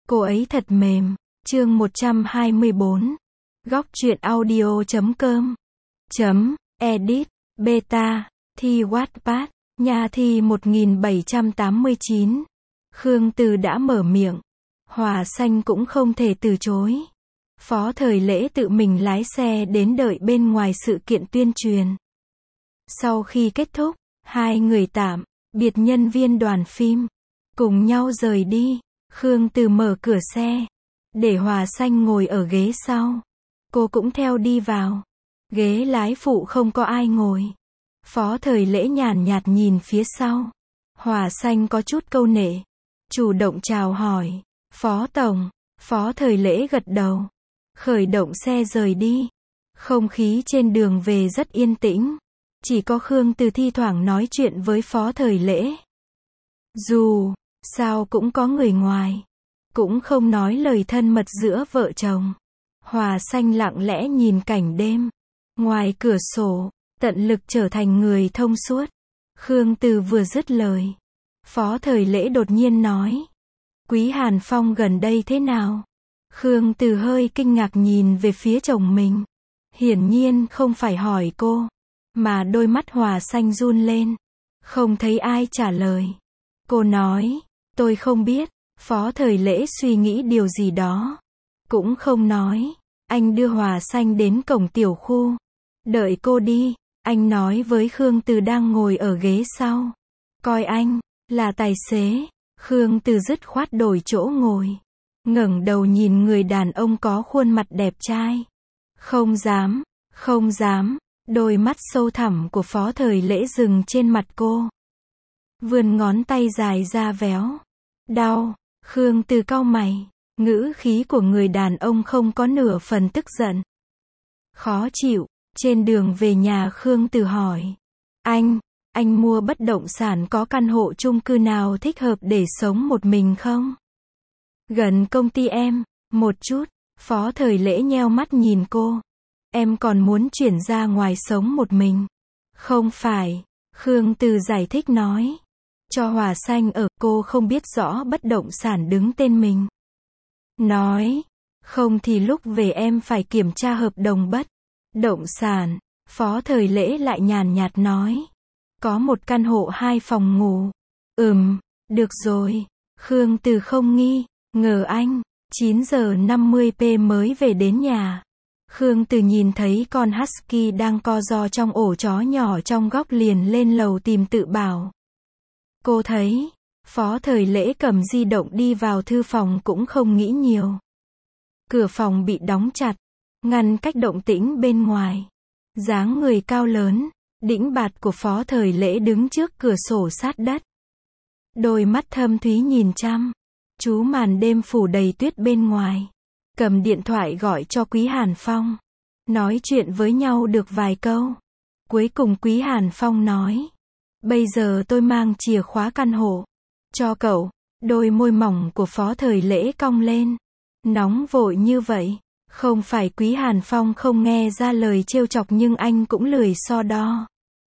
Cô ấy thật mềm. Chương 124. Góc truyện audio.com. Edit. Beta. Thi Wattpad. Nhà thi 1789. Khương Từ đã mở miệng. Hòa Xanh cũng không thể từ chối. Phó Thời Lễ tự mình lái xe đến đợi bên ngoài sự kiện tuyên truyền. Sau khi kết thúc, hai người tạm biệt nhân viên đoàn phim, cùng nhau rời đi. Khương Từ mở cửa xe, để Hòa Xanh ngồi ở ghế sau. Cô cũng theo đi vào. Ghế lái phụ không có ai ngồi. Phó Thời Lễ nhàn nhạt nhìn phía sau. Hòa Xanh có chút câu nệ, chủ động chào hỏi. Phó Tổng. Phó Thời Lễ gật đầu. Khởi động xe rời đi. Không khí trên đường về rất yên tĩnh. Chỉ có Khương Từ thi thoảng nói chuyện với Phó Thời Lễ. Dù sao cũng có người ngoài, cũng không nói lời thân mật giữa vợ chồng. Hòa Xanh lặng lẽ nhìn cảnh đêm ngoài cửa sổ, tận lực trở thành người thông suốt. Khương Từ vừa dứt lời, Phó Thời Lễ đột nhiên nói: Quý Hàn Phong gần đây thế nào? Khương Từ hơi kinh ngạc nhìn về phía chồng mình. Hiển nhiên không phải hỏi cô, mà đôi mắt Hòa Xanh run lên. Không thấy ai trả lời. Cô nói: Tôi không biết. Phó Thời Lễ suy nghĩ điều gì đó, cũng không nói. Anh đưa Hòa Xanh đến cổng tiểu khu. Đợi cô đi, anh nói với Khương Từ đang ngồi ở ghế sau. Coi anh là tài xế. Khương Từ dứt khoát đổi chỗ ngồi, ngẩng đầu nhìn người đàn ông có khuôn mặt đẹp trai. Không dám, không dám. Đôi mắt sâu thẳm của Phó Thời Lễ dừng trên mặt cô. Vươn ngón tay dài ra véo. Đau. Khương Từ cau mày. Ngữ khí của người đàn ông không có nửa phần tức giận. Khó chịu. Trên đường về nhà Khương Từ hỏi: Anh mua bất động sản có căn hộ chung cư nào thích hợp để sống một mình không? Gần công ty em, một chút. Phó Thời Lễ nheo mắt nhìn cô. Em còn muốn chuyển ra ngoài sống một mình? Không phải. Khương Từ giải thích nói. Cho Hòa Xanh ở, cô không biết rõ bất động sản đứng tên mình. Nói, không thì lúc về em phải kiểm tra hợp đồng bất động sản. Phó Thời Lễ lại nhàn nhạt nói. Có một căn hộ 2 phòng ngủ. Được rồi. Khương Từ không nghi ngờ anh. 9 giờ 50 p mới về đến nhà. Khương Từ nhìn thấy con husky đang co ro trong ổ chó nhỏ trong góc liền lên lầu tìm tự bảo. Cô thấy, Phó Thời Lễ cầm di động đi vào thư phòng cũng không nghĩ nhiều. Cửa phòng bị đóng chặt, ngăn cách động tĩnh bên ngoài. Dáng người cao lớn, đĩnh bạt của Phó Thời Lễ đứng trước cửa sổ sát đất. Đôi mắt thâm thúy nhìn chăm chú màn đêm phủ đầy tuyết bên ngoài. Cầm điện thoại gọi cho Quý Hàn Phong. Nói chuyện với nhau được vài câu. Cuối cùng Quý Hàn Phong nói: Bây giờ tôi mang chìa khóa căn hộ cho cậu. Đôi môi mỏng của Phó Thời Lễ cong lên. Nóng vội như vậy. Không phải Quý Hàn Phong không nghe ra lời trêu chọc nhưng anh cũng lười so đo.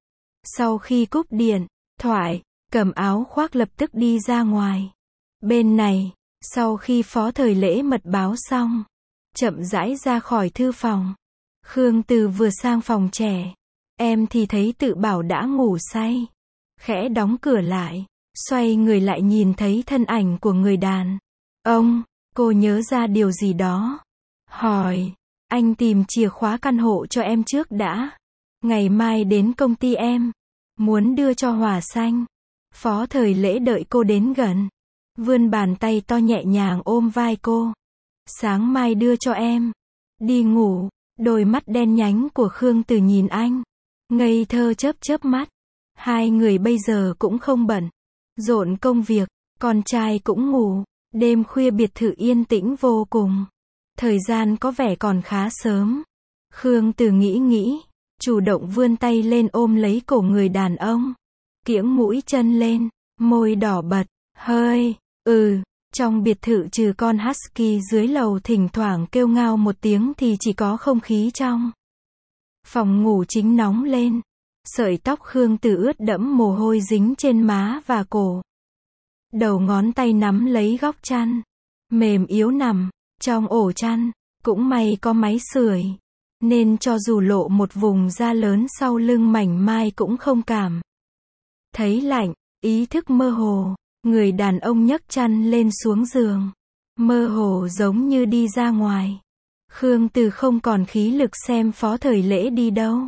Sau khi cúp điện thoại, cầm áo khoác lập tức đi ra ngoài. Bên này, sau khi Phó Thời Lễ mật báo xong, chậm rãi ra khỏi thư phòng. Khương Từ vừa sang phòng trẻ, em thì thấy tự bảo đã ngủ say. Khẽ đóng cửa lại, xoay người lại nhìn thấy thân ảnh của người đàn ông. Cô nhớ ra điều gì đó, hỏi: Anh tìm chìa khóa căn hộ cho em trước đã. Ngày mai đến công ty em muốn đưa cho Hòa Xanh. Phó Thời Lễ đợi cô đến gần, vươn bàn tay to nhẹ nhàng ôm vai cô. Sáng mai đưa cho em. Đi ngủ. Đôi mắt đen nhánh của Khương Từ nhìn anh, ngây thơ chớp chớp mắt. Hai người bây giờ cũng không bận rộn công việc, con trai cũng ngủ. Đêm khuya biệt thự yên tĩnh vô cùng. Thời gian có vẻ còn khá sớm. Khương Từ nghĩ, chủ động vươn tay lên ôm lấy cổ người đàn ông. Kiễng mũi chân lên, môi đỏ bật, hơi. Trong biệt thự trừ con husky dưới lầu thỉnh thoảng kêu ngao một tiếng thì chỉ có không khí trong phòng ngủ chính nóng lên. Sợi tóc Khương Từ ướt đẫm mồ hôi dính trên má và cổ. Đầu ngón tay nắm lấy góc chăn, mềm yếu nằm trong ổ chăn, cũng may có máy sưởi, nên cho dù lộ một vùng da lớn sau lưng mảnh mai cũng không cảm thấy lạnh. Ý thức mơ hồ, người đàn ông nhấc chăn lên xuống giường, mơ hồ giống như đi ra ngoài. Khương Từ không còn khí lực xem Phó Thời Lễ đi đâu.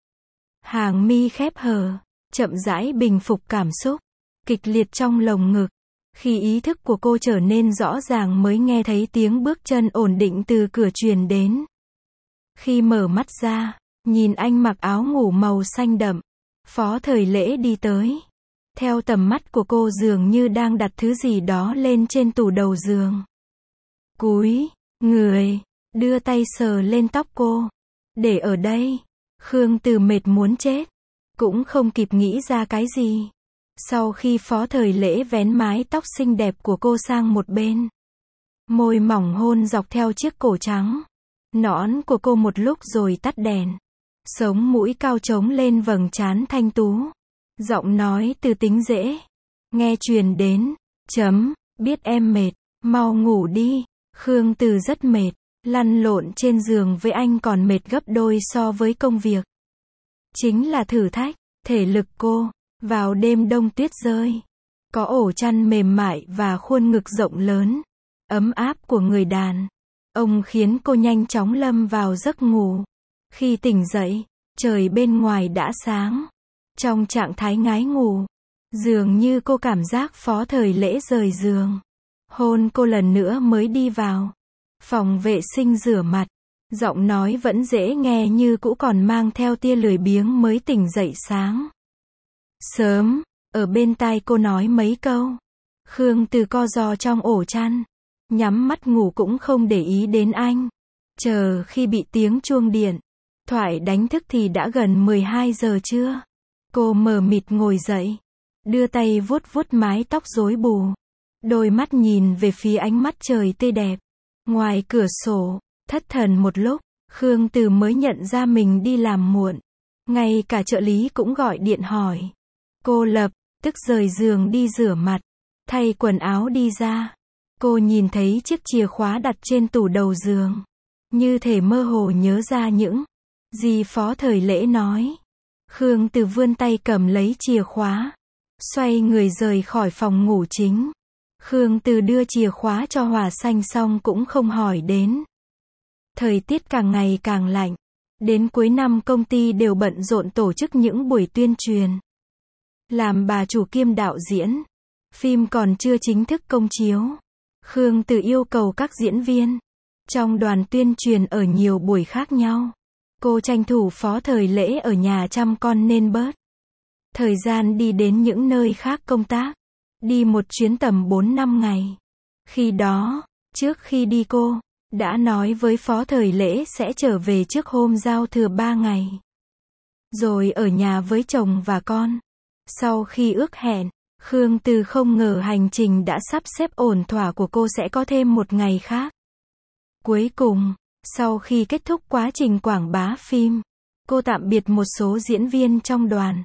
Hàng mi khép hờ, chậm rãi bình phục cảm xúc kịch liệt trong lồng ngực. Khi ý thức của cô trở nên rõ ràng mới nghe thấy tiếng bước chân ổn định từ cửa truyền đến. Khi mở mắt ra, nhìn anh mặc áo ngủ màu xanh đậm, Phó Thời Lễ đi tới. Theo tầm mắt của cô dường như đang đặt thứ gì đó lên trên tủ đầu giường. Cúi người, đưa tay sờ lên tóc cô. Để ở đây. Khương Từ mệt muốn chết, cũng không kịp nghĩ ra cái gì. Sau khi Phó Thời Lễ vén mái tóc xinh đẹp của cô sang một bên, môi mỏng hôn dọc theo chiếc cổ trắng nõn của cô một lúc rồi tắt đèn. Sống mũi cao trống lên vầng trán thanh tú. Giọng nói từ tính dễ nghe truyền đến. Biết em mệt, mau ngủ đi. Khương Từ rất mệt, lăn lộn trên giường với anh còn mệt gấp đôi so với công việc. Chính là thử thách thể lực cô. Vào đêm đông tuyết rơi, có ổ chăn mềm mại và khuôn ngực rộng lớn, ấm áp của người đàn ông khiến cô nhanh chóng lâm vào giấc ngủ. Khi tỉnh dậy, trời bên ngoài đã sáng. Trong trạng thái ngái ngủ, dường như cô cảm giác Phó Thời Lễ rời giường, hôn cô lần nữa mới đi vào phòng vệ sinh rửa mặt. Giọng nói vẫn dễ nghe như cũ còn mang theo tia lười biếng mới tỉnh dậy sáng sớm. Ở bên tai cô nói mấy câu. Khương Từ co ro trong ổ chăn, nhắm mắt ngủ cũng không để ý đến anh. Chờ khi bị tiếng chuông điện thoại đánh thức thì đã gần 12 giờ trưa. Cô mờ mịt ngồi dậy, đưa tay vuốt vuốt mái tóc rối bù, đôi mắt nhìn về phía ánh mắt trời tươi đẹp ngoài cửa sổ. Thất thần một lúc, Khương Từ mới nhận ra mình đi làm muộn. Ngay cả trợ lý cũng gọi điện hỏi. Cô lập tức rời giường đi rửa mặt, thay quần áo đi ra. Cô nhìn thấy chiếc chìa khóa đặt trên tủ đầu giường, như thể mơ hồ nhớ ra những gì Phó Thời Lễ nói. Khương Từ vươn tay cầm lấy chìa khóa, xoay người rời khỏi phòng ngủ chính. Khương Từ đưa chìa khóa cho Hòa Xanh xong cũng không hỏi đến. Thời tiết càng ngày càng lạnh. Đến cuối năm công ty đều bận rộn tổ chức những buổi tuyên truyền. Làm bà chủ kiêm đạo diễn, phim còn chưa chính thức công chiếu. Khương Từ yêu cầu các diễn viên trong đoàn tuyên truyền ở nhiều buổi khác nhau. Cô tranh thủ Phó Thời Lễ ở nhà chăm con nên bớt thời gian đi đến những nơi khác công tác. Đi một chuyến tầm 4-5 ngày. Khi đó, trước khi đi cô đã nói với Phó Thời Lễ sẽ trở về trước hôm giao thừa 3 ngày. Rồi ở nhà với chồng và con. Sau khi ước hẹn, Khương Từ không ngờ hành trình đã sắp xếp ổn thỏa của cô sẽ có thêm một ngày khác. Cuối cùng, sau khi kết thúc quá trình quảng bá phim, cô tạm biệt một số diễn viên trong đoàn.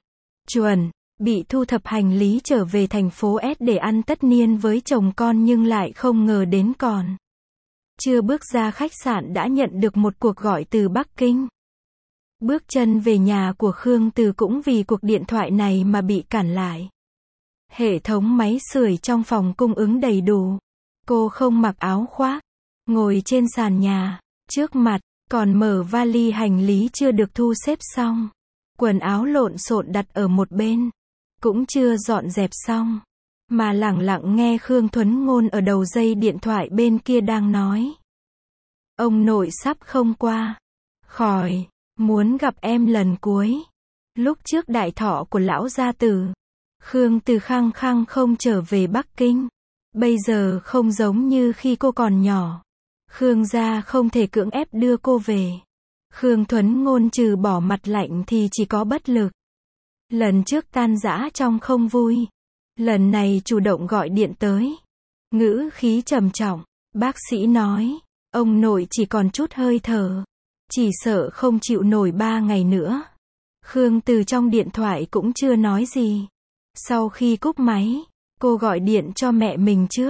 Bị thu thập hành lý trở về thành phố S để ăn tất niên với chồng con nhưng lại không ngờ đến còn chưa bước ra khách sạn đã nhận được một cuộc gọi từ Bắc Kinh. Bước chân về nhà của Khương Từ cũng vì cuộc điện thoại này mà bị cản lại. Hệ thống máy sưởi trong phòng cung ứng đầy đủ. Cô không mặc áo khoác, ngồi trên sàn nhà, trước mặt còn mở vali hành lý chưa được thu xếp xong. Quần áo lộn xộn đặt ở một bên, cũng chưa dọn dẹp xong, mà lẳng lặng nghe Khương Thuấn Ngôn ở đầu dây điện thoại bên kia đang nói. Ông nội sắp không qua khỏi, muốn gặp em lần cuối. Lúc trước đại thọ của lão gia tử, Khương Từ khăng khăng không trở về Bắc Kinh. Bây giờ không giống như khi cô còn nhỏ. Khương gia không thể cưỡng ép đưa cô về. Khương Thuấn Ngôn trừ bỏ mặt lạnh thì chỉ có bất lực. Lần trước tan rã trong không vui. Lần này chủ động gọi điện tới. Ngữ khí trầm trọng. Bác sĩ nói, ông nội chỉ còn chút hơi thở. Chỉ sợ không chịu nổi 3 ngày nữa. Khương Từ trong điện thoại cũng chưa nói gì. Sau khi cúp máy, cô gọi điện cho mẹ mình trước.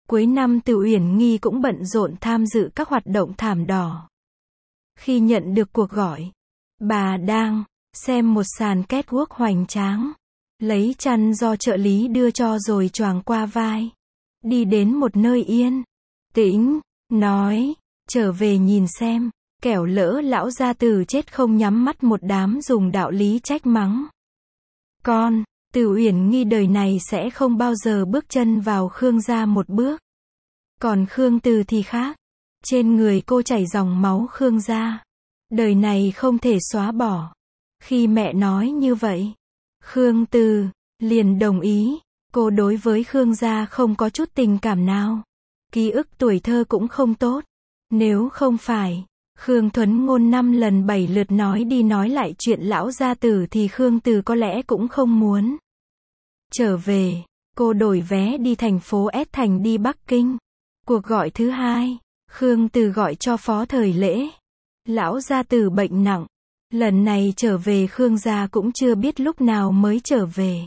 Cuối năm Từ Uyển Nghi cũng bận rộn tham dự các hoạt động thảm đỏ. Khi nhận được cuộc gọi, bà đang xem một sàn catwalk hoành tráng, lấy chăn do trợ lý đưa cho rồi choàng qua vai, đi đến một nơi yên tĩnh, nói, trở về nhìn xem, kẻo lỡ lão gia tử chết không nhắm mắt. Một đám dùng đạo lý trách mắng. Con, Từ Uyển Nghi đời này sẽ không bao giờ bước chân vào Khương gia một bước. Còn Khương Từ thì khác. Trên người cô chảy dòng máu Khương gia. Đời này không thể xóa bỏ. Khi mẹ nói như vậy, Khương Từ liền đồng ý. Cô đối với Khương gia không có chút tình cảm nào. Ký ức tuổi thơ cũng không tốt. Nếu không phải Khương Thuấn Ngôn 5 lần 7 lượt nói đi nói lại chuyện lão gia tử thì Khương Từ có lẽ cũng không muốn trở về. Cô đổi vé đi thành phố S thành đi Bắc Kinh. Cuộc gọi thứ hai, Khương Từ gọi cho Phó Thời Lễ. Lão gia tử bệnh nặng. Lần này trở về Khương gia cũng chưa biết lúc nào mới trở về.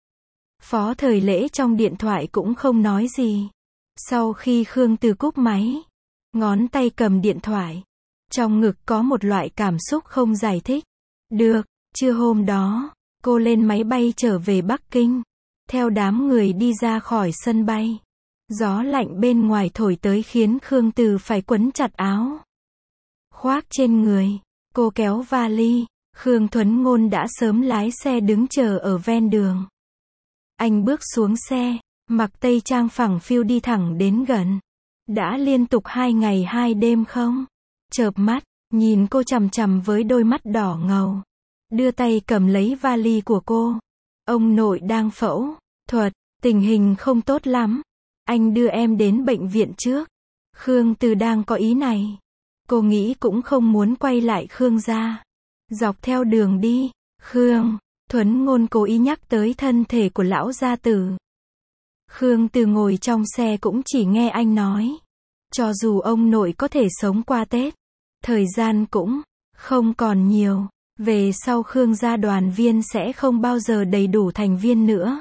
Phó Thời Lễ trong điện thoại cũng không nói gì. Sau khi Khương Từ cúp máy, ngón tay cầm điện thoại, trong ngực có một loại cảm xúc không giải thích được. Trưa hôm đó, cô lên máy bay trở về Bắc Kinh, theo đám người đi ra khỏi sân bay. Gió lạnh bên ngoài thổi tới khiến Khương Từ phải quấn chặt áo khoác trên người. Cô kéo vali, Khương Thuấn Ngôn đã sớm lái xe đứng chờ ở ven đường. Anh bước xuống xe, mặc tây trang phẳng phiu đi thẳng đến gần. Đã liên tục 2 ngày 2 đêm không? Chợp mắt, nhìn cô chằm chằm với đôi mắt đỏ ngầu. Đưa tay cầm lấy vali của cô. Ông nội đang phẫu thuật, tình hình không tốt lắm. Anh đưa em đến bệnh viện trước. Khương Từ đang có ý này. Cô nghĩ cũng không muốn quay lại Khương gia. Dọc theo đường đi, Khương Thuấn Ngôn cố ý nhắc tới thân thể của lão gia tử. Khương Từ ngồi trong xe cũng chỉ nghe anh nói. Cho dù ông nội có thể sống qua Tết, thời gian cũng không còn nhiều. Về sau Khương gia đoàn viên sẽ không bao giờ đầy đủ thành viên nữa.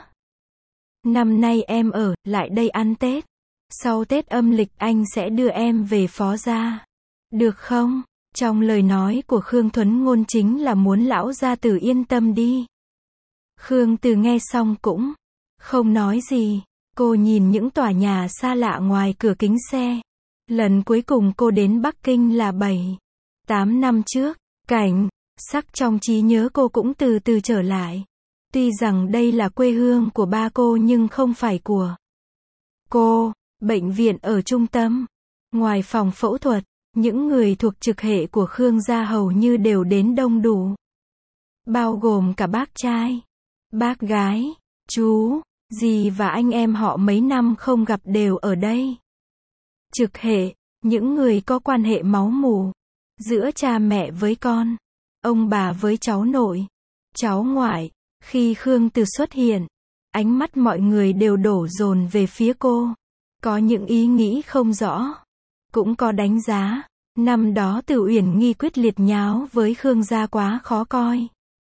Năm nay em ở lại đây ăn Tết. Sau Tết âm lịch anh sẽ đưa em về Phó gia. Được không? Trong lời nói của Khương Thuấn Ngôn chính là muốn lão gia tử yên tâm đi. Khương Từ nghe xong cũng không nói gì. Cô nhìn những tòa nhà xa lạ ngoài cửa kính xe. Lần cuối cùng cô đến Bắc Kinh là 7-8 năm trước. Cảnh sắc trong trí nhớ cô cũng từ từ trở lại. Tuy rằng đây là quê hương của ba cô nhưng không phải của cô. Bệnh viện ở trung tâm. Ngoài phòng phẫu thuật, những người thuộc trực hệ của Khương gia hầu như đều đến đông đủ. Bao gồm cả bác trai, bác gái, chú, dì và anh em họ mấy năm không gặp đều ở đây. Trực hệ, những người có quan hệ máu mủ, giữa cha mẹ với con, ông bà với cháu nội, cháu ngoại. Khi Khương Từ xuất hiện, ánh mắt mọi người đều đổ dồn về phía cô. Có những ý nghĩ không rõ, cũng có đánh giá. Năm đó Từ Uyển Nghi quyết liệt nháo với Khương gia quá khó coi.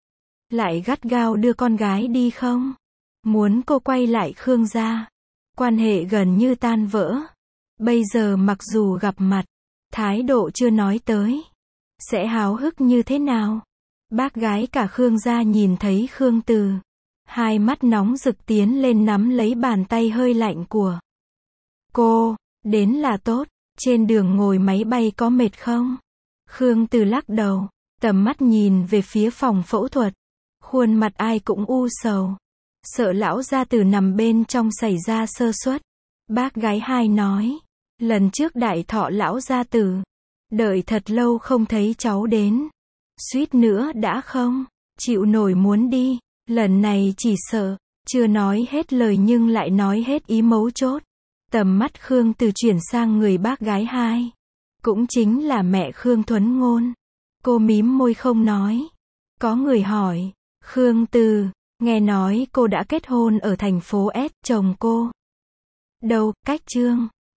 Lại gắt gao đưa con gái đi không? Muốn cô quay lại Khương gia. Quan hệ gần như tan vỡ. Bây giờ mặc dù gặp mặt, thái độ chưa nói tới. Sẽ háo hức như thế nào? Bác gái cả Khương gia nhìn thấy Khương Từ. Hai mắt nóng rực tiến lên nắm lấy bàn tay hơi lạnh của cô. Đến là tốt. Trên đường ngồi máy bay có mệt không? Khương Từ lắc đầu. Tầm mắt nhìn về phía phòng phẫu thuật. Khuôn mặt ai cũng u sầu. Sợ lão gia tử nằm bên trong xảy ra sơ suất. Bác gái hai nói. Lần trước đại thọ lão gia tử. Đợi thật lâu không thấy cháu đến. Suýt nữa đã không chịu nổi muốn đi. Lần này chỉ sợ. Chưa nói hết lời nhưng lại nói hết ý mấu chốt. Tầm mắt Khương Từ chuyển sang người bác gái hai. Cũng chính là mẹ Khương Thuấn Ngôn. Cô mím môi không nói. Có người hỏi. Khương Từ, nghe nói cô đã kết hôn ở thành phố S, chồng cô đâu, cách Trương